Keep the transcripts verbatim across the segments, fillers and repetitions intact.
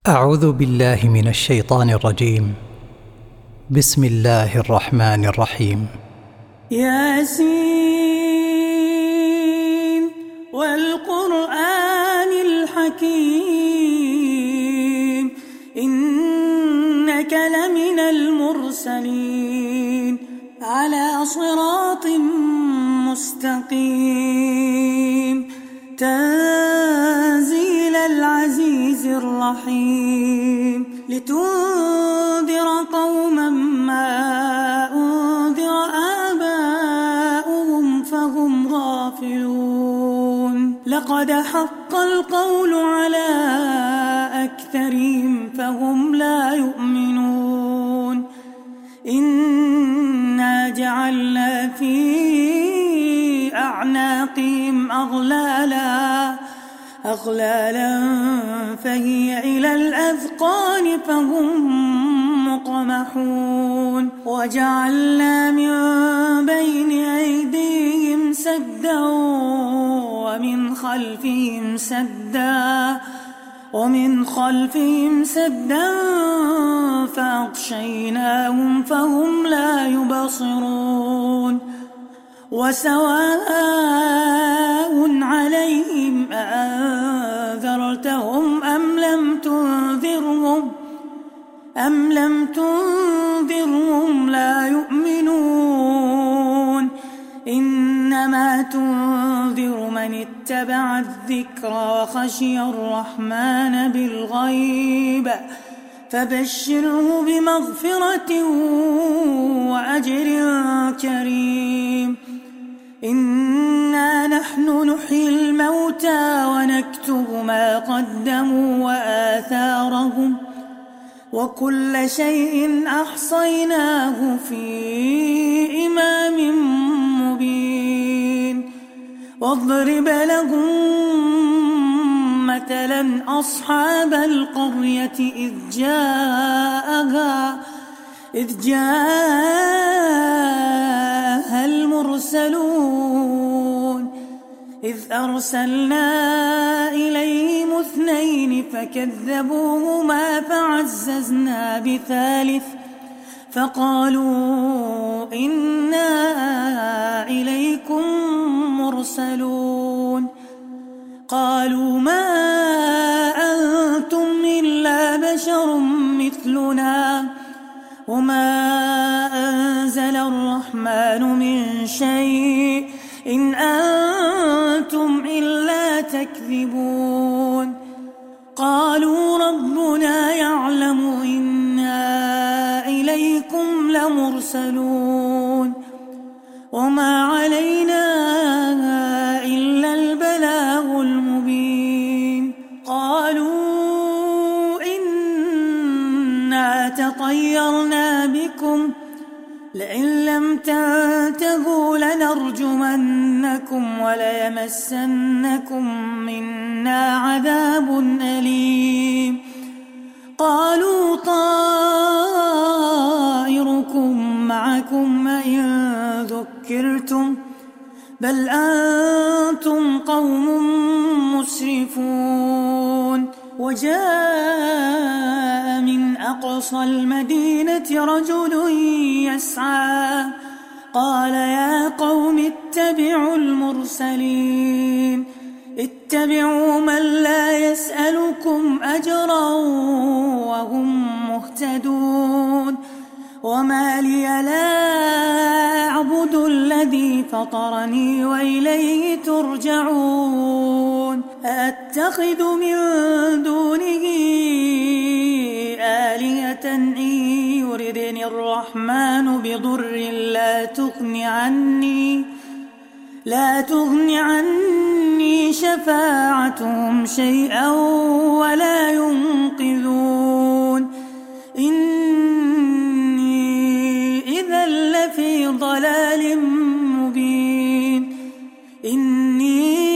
أعوذ بالله من الشيطان الرجيم. بسم الله الرحمن الرحيم. ياسين والقرآن الحكيم إنك لمن المرسلين على صراط مستقيم تنزيل العزيز الرحيم لتنذر قوما ما أنذر آباؤهم فهم غافلون لقد حق القول على أكثرهم فهم لا يؤمنون إنا جعلنا في أعناقهم أغلالا أغلالا فهي إلى الأذقان فهم مقمحون وجعلنا من بين أيديهم سدا ومن خلفهم سدا ومن خلفهم سدا فأغشيناهم فهم لا يبصرون وسواء عليهم أأنذرتهم أم لم تنذرهم أم لم تنذرهم لا يؤمنون إنما تنذر من اتبع الذكر وخشي الرحمن بالغيب فبشره بمغفرة وأجر كريم إنا نحن نحيي الموتى ونكتب ما قدموا وآثارهم وكل شيء أحصيناه في إمام مبين واضرب لهم مثلا أصحاب القرية إذ جاءها إذ جاءها المرسلون إذ أرسلنا إليهم اثنين فكذبوهما فعززنا بثالث فقالوا إنا إليكم مرسلون قالوا ما أنتم إلا بشر مثلنا وما أنزل الرحمن من شيء إن أنتم إلا تكذبون قالوا ربنا يعلم إنا إليكم لمرسلون وما علينا إلا البلاغ المبين قالوا إنا تطيرنا بكم لئن لم تنتهوا لنرجمنكم وليمسنكم منا عذاب أليم قالوا طائركم معكم إن ذكرتم بل أنتم قوم مسرفون وجاء من أقصى المدينة رجل يسعى قال يا قوم اتبعوا المرسلين اتبعوا من لا يسألكم أجرا وهم مهتدون وما لي لا أعبد الذي فطرني وإليه ترجعون أأتخذ من دونه آلهة إن يردني الرحمن بضر لا تغن عني لا تغن عني شفاعتهم شيئا ولا ينقذون إني إذا لفي ضلال مبين إني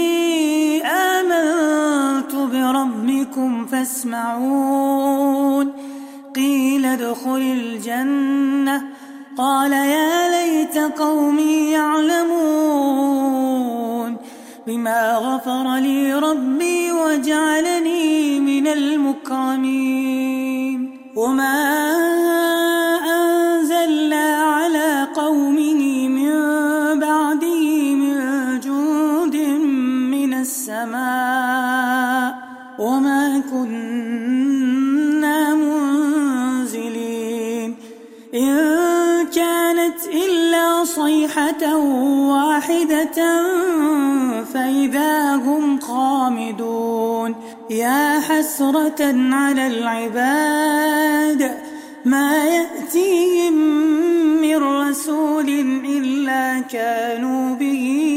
آمنت بربكم فاسمعون قيل ادخل الجنة قال يا ليت قومي يعلمون بما غفر لي ربي وجعلني من المكرمين وما أنزلنا على قومه من بعده من جند من السماء وما كنا منزلين إن كانت إلا صيحة واحدة فإذا هم خامدون يا حسرة على العباد ما يأتيهم من رسول إلا كانوا به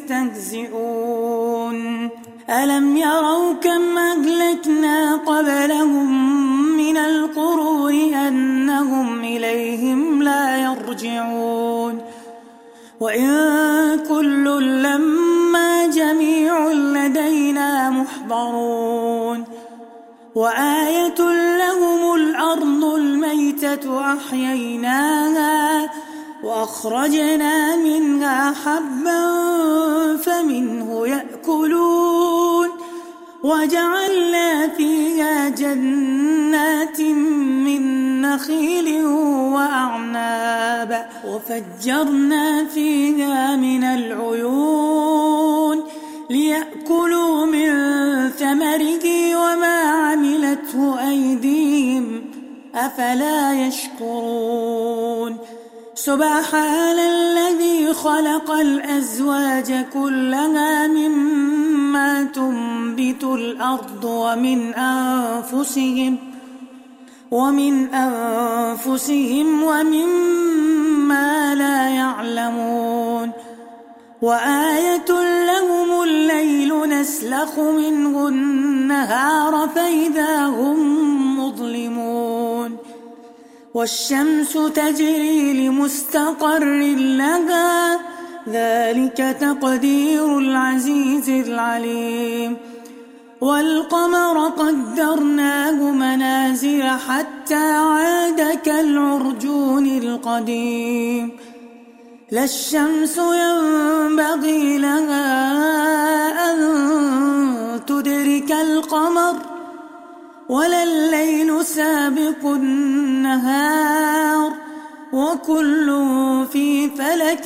يستهزئون ألم يروا كم أهلكنا قبلهم من القرون أنهم إليهم لا يرجعون وإن كل لما جميع لدينا محضرون وآية لهم الأرض الميتة أحييناها وأخرجنا منها حبا فمنه يأكلون وجعلنا فيها جنات من نخيل وأعناب وفجرنا فيها من العيون ليأكلوا من ثمره وما عملته أيديهم أفلا يشكرون سبحان الذي خلق الأزواج كلها مما تنبت الأرض ومن أنفسهم ومن أنفسهم ومما لا يعلمون وآية لهم الليل نسلخ منه النهار فإذا هم مظلمون والشمس تجري لمستقر لها ذلك تقدير العزيز العليم والقمر قدرناه منازل حتى عاد كالعرجون القديم لا الشمس ينبغي لها أن تدرك القمر ولا الليل سابق النهار وكل في فلك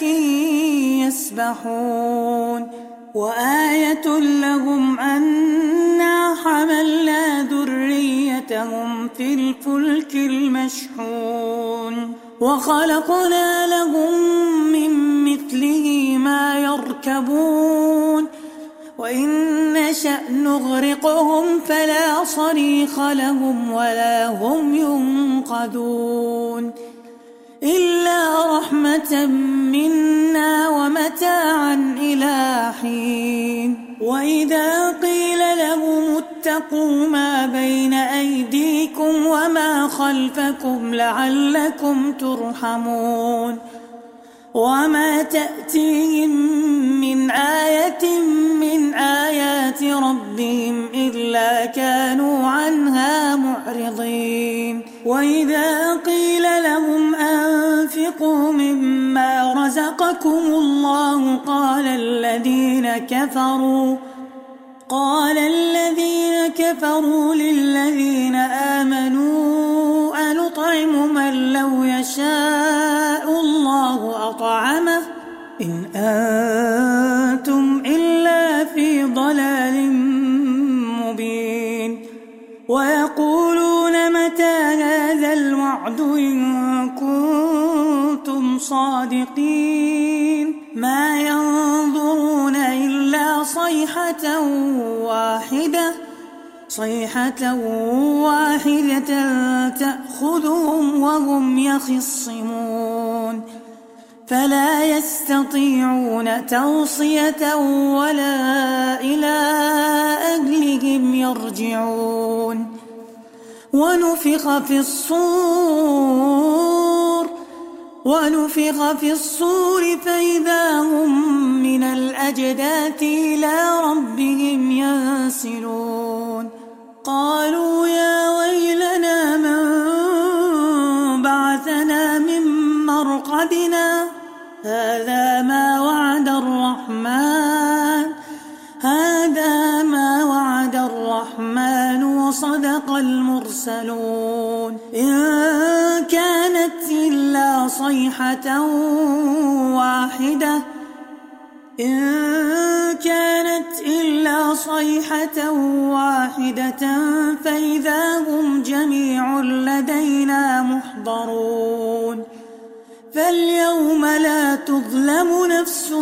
يسبحون وآية لهم أنا حملنا ذريتهم في الفلك المشحون وخلقنا لهم من مثله ما يركبون وإن نشأ نغرقهم فلا صريخ لهم ولا هم ينقذون إلا رحمة منا ومتاعا إلى حين وإذا قيل لهم اتقوا ما بين أيديكم وما خلفكم لعلكم ترحمون وما تأتيهم من آية من آيات ربهم إلا كانوا عنها معرضين وإذا قيل لهم أنفقوا مما رزقكم الله قال الذين كفروا قال الذين كفروا للذين آمنوا أنطعم من لو يشاء الله أطعمه إن أنتم إلا في ضلال مبين ويقولون متى هذا الوعد إن كنتم صادقين ما ينظرون إلا صيحة واحدة صيحة واحدة تأخذهم وهم يخصمون فلا يستطيعون توصية ولا إلى أهلهم يرجعون ونفخ في الصور ونفخ في الصور فإذا هم من الأجداث إلى ربهم ينسلون قالوا يا ويلنا من بعثنا من مرقدنا هذا ما وعد الرحمن المرسلون إن كانت إلا صيحة واحدة إن كانت إلا صيحة واحدة فإذا هم جميع لدينا محضرون فاليوم لا تظلم نفس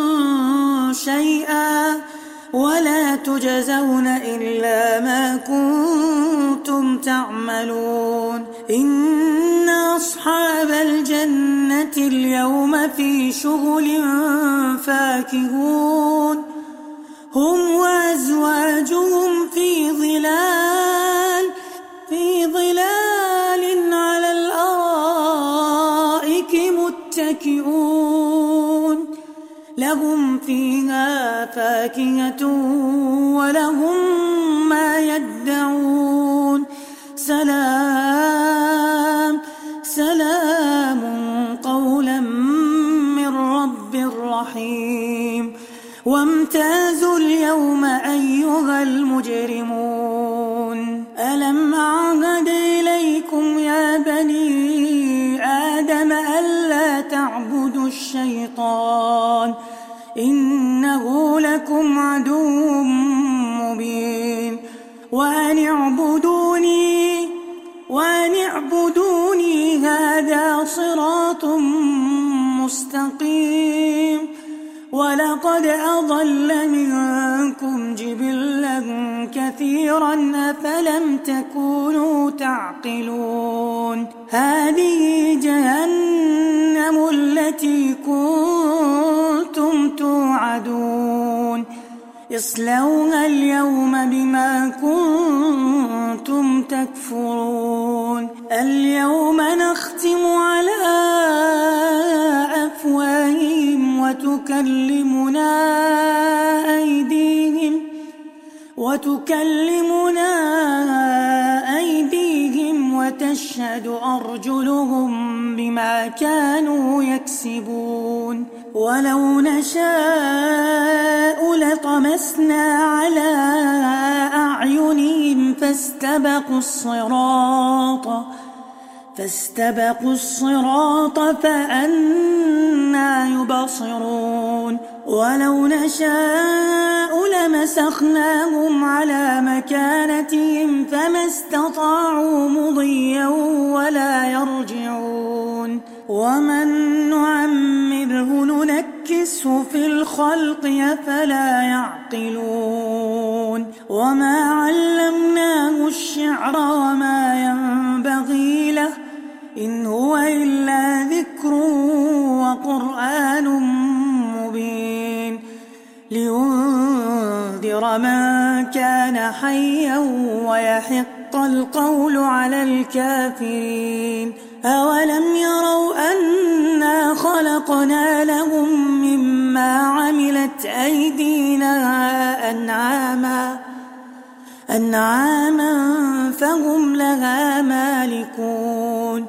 شيئا ولا تجزون إلا ما كنتم تعملون إن أصحاب الجنة اليوم في شغل فاكهون هم وأزواجهم في ظلال في ظلال على الأرائك متكئون لهم فيها فاكهة ولهم ما يدعون سلام سلام قولا من رب رحيم وامتازوا اليوم أيها المجرمون ألم أعهد إليكم يا بني آدم ألا تعبدوا الشيطان إنه لكم عدو مبين وأن اعبدوني وأن اعبدوني هذا صراط مستقيم ولقد أضل منكم جبلا كثيرا أفلم تكونوا تعقلون هذه جهنم التي كنتم توعدون اصلوها اليوم بما كنتم تكفرون اليوم نختم على أفواههم وتكلمنا أيديهم وتكلمنا أيديهم وتشهد أرجلهم بما كانوا يكسبون ولو نشاء لطمسنا على أعينهم فاستبقوا الصراط فاستبقوا الصراط فأنى يبصرون ولو نشاء لمسخناهم على مكانتهم فما استطاعوا مضيا ولا يرجعون ومن نعمره ننكسه في الخلق أفلا يعقلون وما علمناه الشعر وما ينبغي له إن هو إلا ذكر وقرآن مبين لينذر من كان حيا ويحق القول على الكافرين أولم يروا أنا خلقنا لهم مما عملت أيدينا أنعاما أنعاما فهم لها مالكون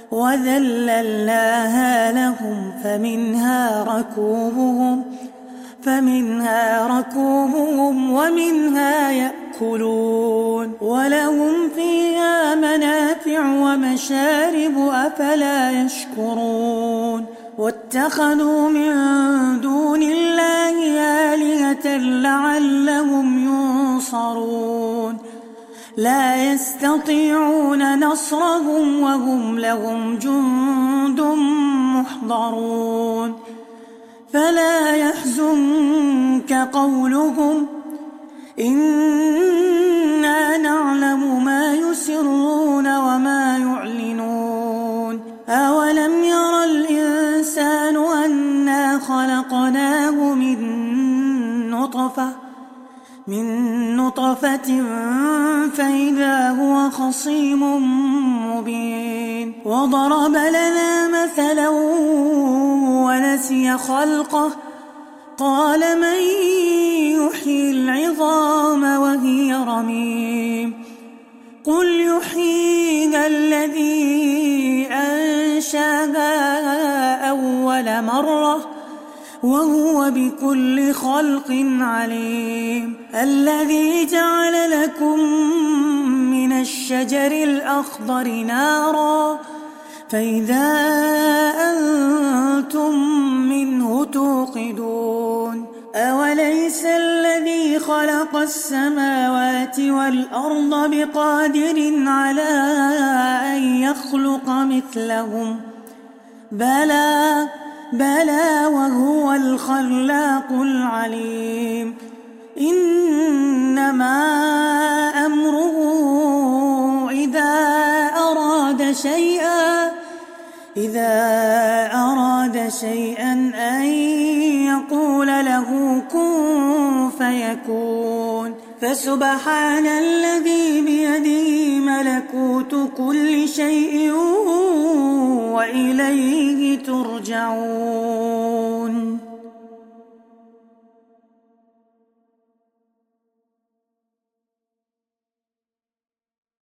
وذللناها لهم فمنها ركوبهم فمنها ركوبهم ومنها يأكلون ولهم فيها منافع ومشارب أفلا يشكرون واتخذوا من دون الله آلهة لعلهم ينصرون لا يستطيعون نصرهم وهم لهم جند محضرون فلا يحزنك قولهم إنا نعلم ما يسرون وما يعلنون أولم ير الإنسان أنا خلقناه من نطفة من نطفة فإذا هو خصيم مبين وضرب لنا مثلا ونسي خلقه قال من يحيي العظام وهي رميم قل يحييها الذي أنشاها أول مرة وهو بكل خلق عليم الذي جعل لكم من الشجر الأخضر نارا فإذا أنتم منه توقدون أوليس الذي خلق السماوات والأرض بقادر على أن يخلق مثلهم بلى بلى وهو الخلاق العليم إنما أمره إذا أراد شيئا إذا أراد شيئا أن يقول له كن فيكون فسبحان الذي بيده ملكوت كل شيء وإليه ترجعون.